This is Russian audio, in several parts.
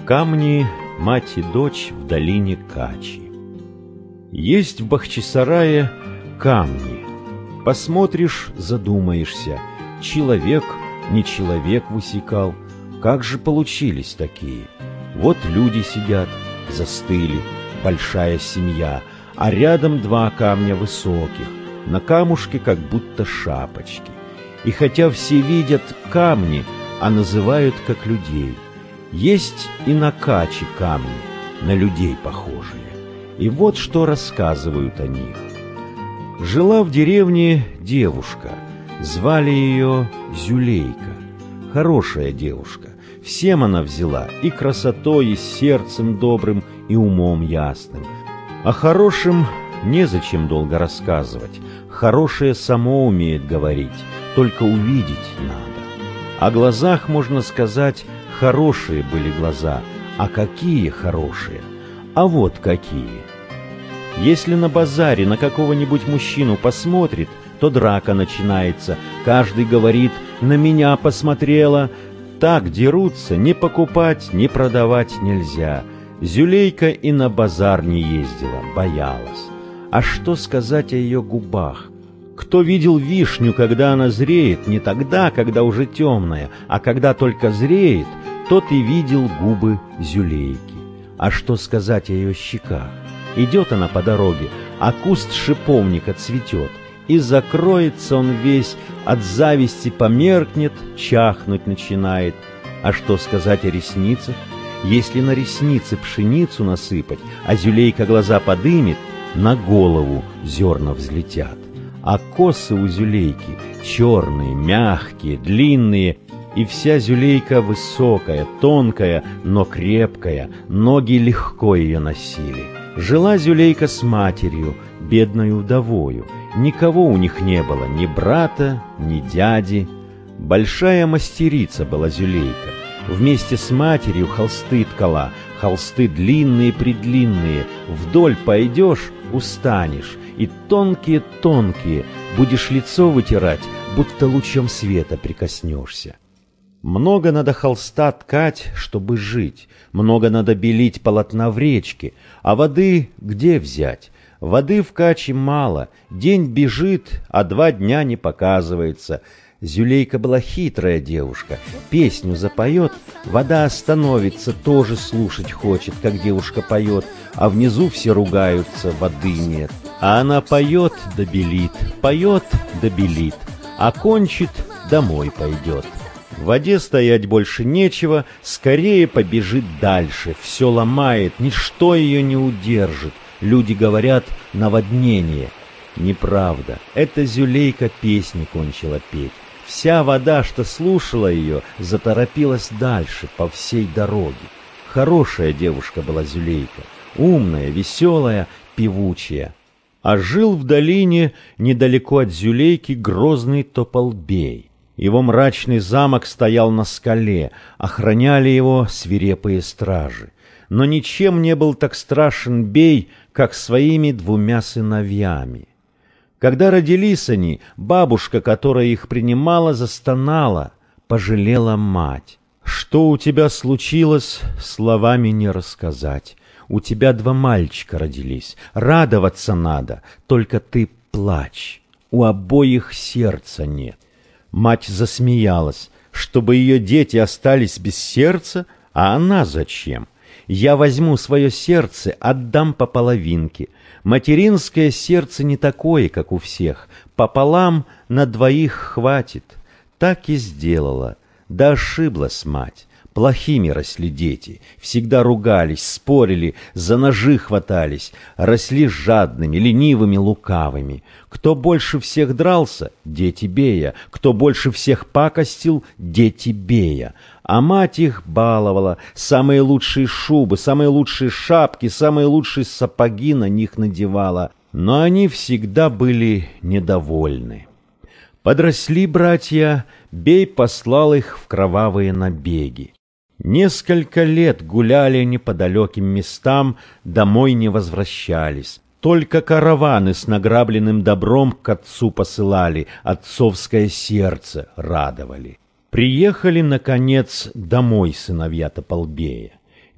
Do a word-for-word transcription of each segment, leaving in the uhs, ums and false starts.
Камни, мать и дочь в долине Качи. Есть в Бахчисарае камни. Посмотришь, задумаешься, человек, не человек высекал. Как же получились такие? Вот люди сидят, застыли, большая семья, а рядом два камня высоких, на камушке как будто шапочки. И хотя все видят камни, а называют как людей. Есть и на Качи камни, на людей похожие. И вот что рассказывают о них. Жила в деревне девушка, звали ее Зюлейка. Хорошая девушка, всем она взяла, и красотой, и сердцем добрым, и умом ясным. О хорошем незачем долго рассказывать, хорошее само умеет говорить, только увидеть надо. О глазах можно сказать, хорошие были глаза, а какие хорошие, а вот какие. Если на базаре на какого-нибудь мужчину посмотрит, то драка начинается, каждый говорит «на меня посмотрела». Так дерутся, ни покупать, ни продавать нельзя. Зюлейка и на базар не ездила, боялась. А что сказать о ее губах? Кто видел вишню, когда она зреет, не тогда, когда уже темная, а когда только зреет, тот и видел губы Зюлейки. А что сказать о ее щеках? Идет она по дороге, а куст шиповника цветет, и закроется он весь, от зависти померкнет, чахнуть начинает. А что сказать о ресницах? Если на ресницы пшеницу насыпать, а Зюлейка глаза подымет, на голову зерна взлетят. А косы у Зюлейки черные, мягкие, длинные, и вся Зюлейка высокая, тонкая, но крепкая, ноги легко ее носили. Жила Зюлейка с матерью, бедною вдовою. Никого у них не было, ни брата, ни дяди. Большая мастерица была Зюлейка. Вместе с матерью холсты ткала, холсты длинные-предлинные. Вдоль пойдешь — устанешь, и тонкие-тонкие, будешь лицо вытирать, будто лучом света прикоснешься. Много надо холста ткать, чтобы жить, много надо белить полотна в речке, а воды где взять? Воды в Качи мало, день бежит, а два дня не показывается. Зюлейка была хитрая девушка, песню запоет, вода остановится, тоже слушать хочет, как девушка поет, а внизу все ругаются, воды нет. А она поет да белит, поет да белит, а кончит — домой пойдет. В воде стоять больше нечего, скорее побежит дальше, все ломает, ничто ее не удержит. Люди говорят — наводнение. Неправда, эта Зюлейка песни кончила петь. Вся вода, что слушала ее, заторопилась дальше по всей дороге. Хорошая девушка была Зюлейка, умная, веселая, певучая. А жил в долине недалеко от Зюлейки грозный Тополбей. Его мрачный замок стоял на скале, охраняли его свирепые стражи. Но ничем не был так страшен бей, как своими двумя сыновьями. Когда родились они, бабушка, которая их принимала, застонала, пожалела мать. «Что у тебя случилось, словами не рассказать. У тебя два мальчика родились, радоваться надо, только ты плачь, у обоих сердца нет». Мать засмеялась, чтобы ее дети остались без сердца, а она зачем? Я возьму свое сердце, отдам по половинке. Материнское сердце не такое, как у всех, пополам на двоих хватит. Так и сделала, да ошиблась мать. Плохими росли дети, всегда ругались, спорили, за ножи хватались, росли жадными, ленивыми, лукавыми. Кто больше всех дрался — дети Бея, кто больше всех пакостил — дети Бея. А мать их баловала, самые лучшие шубы, самые лучшие шапки, самые лучшие сапоги на них надевала. Но они всегда были недовольны. Подросли братья, Бей послал их в кровавые набеги. Несколько лет гуляли они по далеким местам, домой не возвращались. Только караваны с награбленным добром к отцу посылали, отцовское сердце радовали. Приехали, наконец, домой сыновья Тополбея.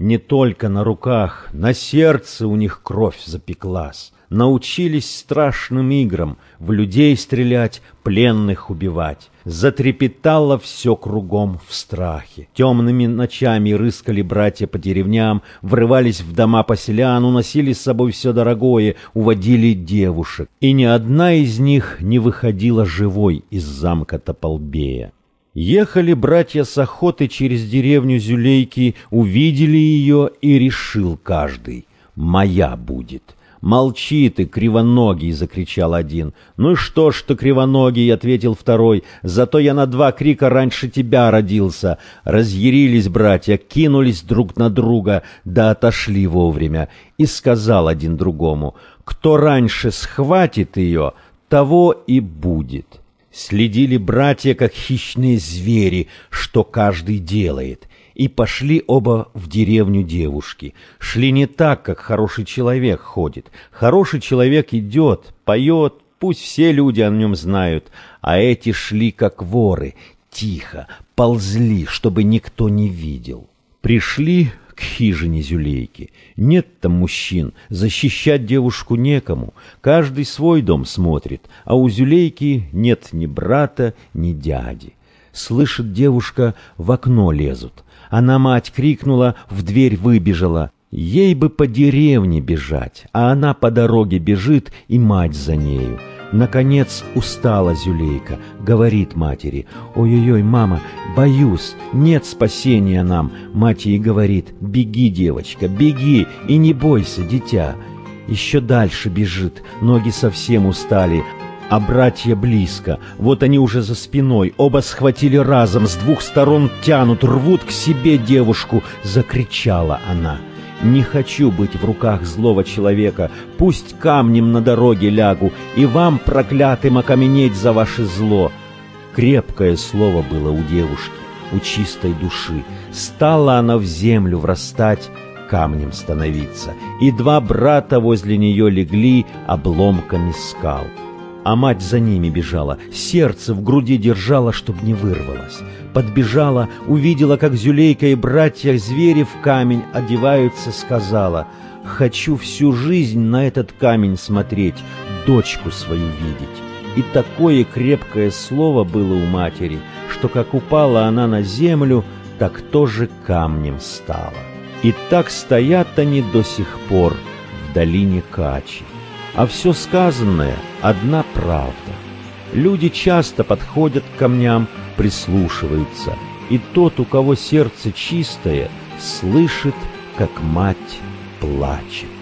Не только на руках, на сердце у них кровь запеклась. Научились страшным играм, в людей стрелять, пленных убивать. Затрепетало все кругом в страхе. Темными ночами рыскали братья по деревням, врывались в дома поселян, уносили с собой все дорогое, уводили девушек. И ни одна из них не выходила живой из замка Тополбея. Ехали братья с охоты через деревню Зюлейки, увидели ее, и решил каждый: «Моя будет». «Молчи ты, кривоногий!» — закричал один. «Ну и что ж ты, кривоногий?» — ответил второй. «Зато я на два крика раньше тебя родился». Разъярились братья, кинулись друг на друга, да отошли вовремя. И сказал один другому: «Кто раньше схватит ее, того и будет». Следили братья, как хищные звери, что каждый делает. И пошли оба в деревню девушки. Шли не так, как хороший человек ходит. Хороший человек идет, поет, пусть все люди о нем знают. А эти шли, как воры, тихо, ползли, чтобы никто не видел. Пришли к хижине Зюлейки. Нет там мужчин, защищать девушку некому. Каждый свой дом смотрит, а у Зюлейки нет ни брата, ни дяди. Слышит девушка, в окно лезут. Она, мать, крикнула, в дверь выбежала. Ей бы по деревне бежать, а она по дороге бежит, и мать за нею. Наконец устала Зюлейка, говорит матери: «Ой-ой-ой, мама, боюсь, нет спасения нам». Мать ей говорит: «Беги, девочка, беги, и не бойся, дитя». Еще дальше бежит, ноги совсем устали, а братья близко, вот они уже за спиной, оба схватили разом, с двух сторон тянут, рвут к себе девушку. Закричала она: «Не хочу быть в руках злого человека, пусть камнем на дороге лягу, и вам, проклятым, окаменеть за ваше зло». Крепкое слово было у девушки, у чистой души. Стала она в землю врастать, камнем становиться, и два брата возле нее легли обломками скал. А мать за ними бежала, сердце в груди держала, чтоб не вырвалось. Подбежала, увидела, как Зюлейка и братья-звери в камень одеваются, сказала: «Хочу всю жизнь на этот камень смотреть, дочку свою видеть». И такое крепкое слово было у матери, что как упала она на землю, так тоже камнем стала. И так стоят они до сих пор в долине Качи. А все сказанное — одна правда. Люди часто подходят к камням, прислушиваются, и тот, у кого сердце чистое, слышит, как мать плачет.